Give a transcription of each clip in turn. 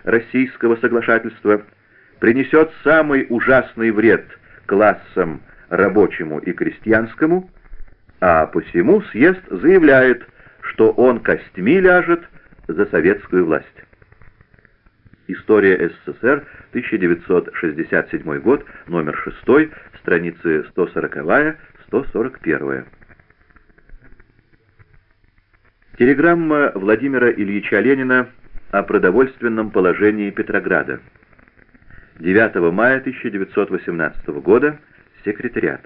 российского соглашательства принесет самый ужасный вред классам рабочему и крестьянскому, а посему съезд заявляет, что он костьми ляжет за советскую власть. История СССР, 1967 год, номер 6, страницы 140-141. Телеграмма Владимира Ильича Ленина о продовольственном положении Петрограда. 9 мая 1918 года. Секретариат.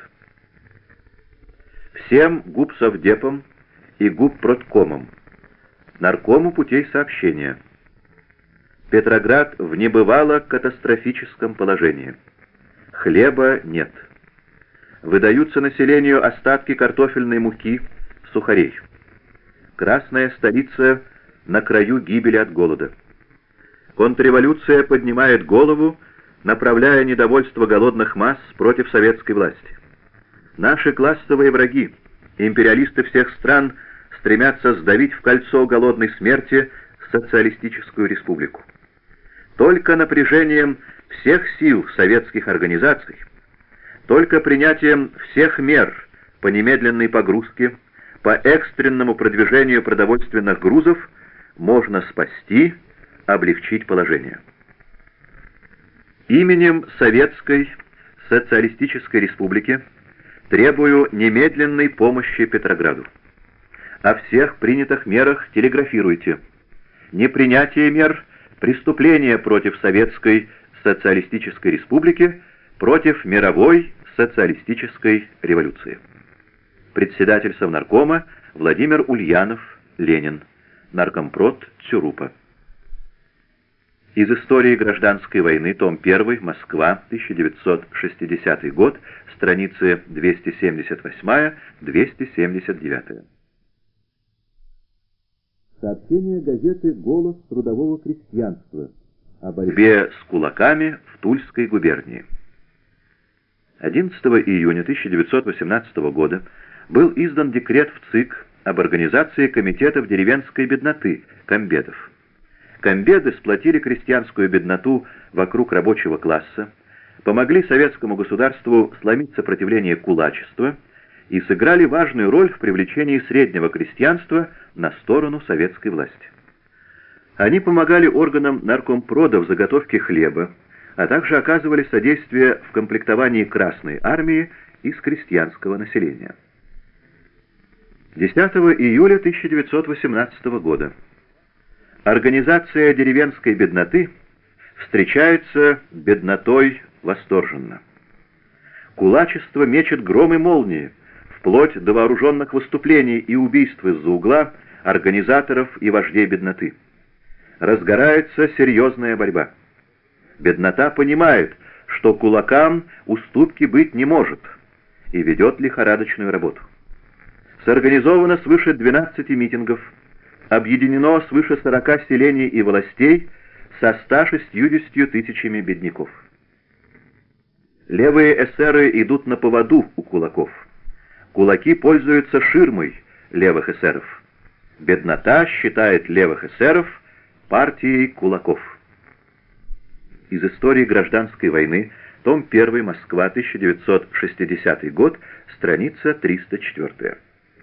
Всем губсовдепам и губпродкомам, наркому путей сообщения. Петроград в небывало катастрофическом положении. Хлеба нет. Выдаются населению остатки картофельной муки, сухарей. Красная столица на краю гибели от голода. Контрреволюция поднимает голову, направляя недовольство голодных масс против советской власти. Наши классовые враги, империалисты всех стран, стремятся сдавить в кольцо голодной смерти социалистическую республику. Только напряжением всех сил советских организаций, только принятием всех мер по немедленной погрузке, по экстренному продвижению продовольственных грузов можно спасти, облегчить положение. Именем Советской Социалистической Республики требую немедленной помощи Петрограду. О всех принятых мерах телеграфируйте. Непринятие мер – преступление против Советской Социалистической Республики, против мировой социалистической революции. Председатель Совнаркома Владимир Ульянов, Ленин. Наркомпрод Цюрупа. Из истории гражданской войны, том 1, Москва, 1960 год, страницы 278-279. Сообщение газеты «Голос трудового крестьянства» о борьбе с кулаками в Тульской губернии. 11 июня 1918 года был издан декрет в ЦИК об организации комитетов деревенской бедноты, комбедов. Комбеды сплотили крестьянскую бедноту вокруг рабочего класса, помогли советскому государству сломить сопротивление кулачества и сыграли важную роль в привлечении среднего крестьянства на сторону советской власти. Они помогали органам наркомпрода в заготовке хлеба, а также оказывали содействие в комплектовании Красной армии из крестьянского населения. 10 июля 1918 года. Организация деревенской бедноты встречается беднотой восторженно. Кулачество мечет гром и молнии, вплоть до вооруженных выступлений и убийств из-за угла организаторов и вождей бедноты. Разгорается серьезная борьба. Беднота понимает, что кулакам уступки быть не может, и ведет лихорадочную работу. Сорганизовано свыше 12 митингов, объединено свыше 40 селений и властей со 160 тысячами бедняков. Левые эсеры идут на поводу у кулаков. Кулаки пользуются ширмой левых эсеров. Беднота считает левых эсеров партией кулаков. Из истории гражданской войны, том 1, Москва, 1960 год, страница 304.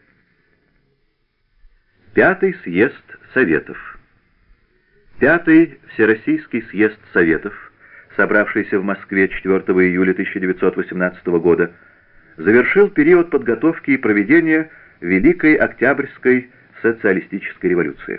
Пятый съезд Советов. Пятый Всероссийский съезд Советов, собравшийся в Москве 4 июля 1918 года, завершил период подготовки и проведения Великой Октябрьской социалистической революции.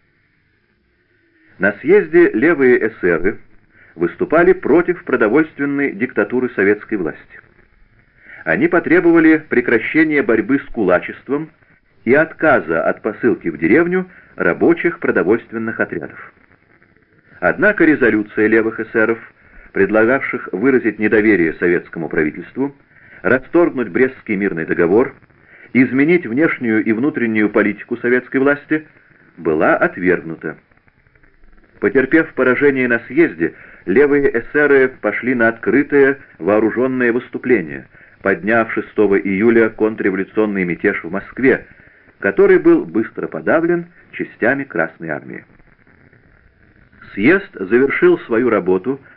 На съезде левые эсеры выступали против продовольственной диктатуры советской власти. Они потребовали прекращения борьбы с кулачеством и отказа от посылки в деревню рабочих продовольственных отрядов. Однако резолюция левых эсеров, предлагавших выразить недоверие советскому правительству, расторгнуть Брестский мирный договор, изменить внешнюю и внутреннюю политику советской власти, была отвергнута. Потерпев поражение на съезде, левые эсеры пошли на открытое вооруженное выступление, подняв 6 июля контрреволюционный мятеж в Москве, который был быстро подавлен частями Красной армии. Съезд завершил свою работу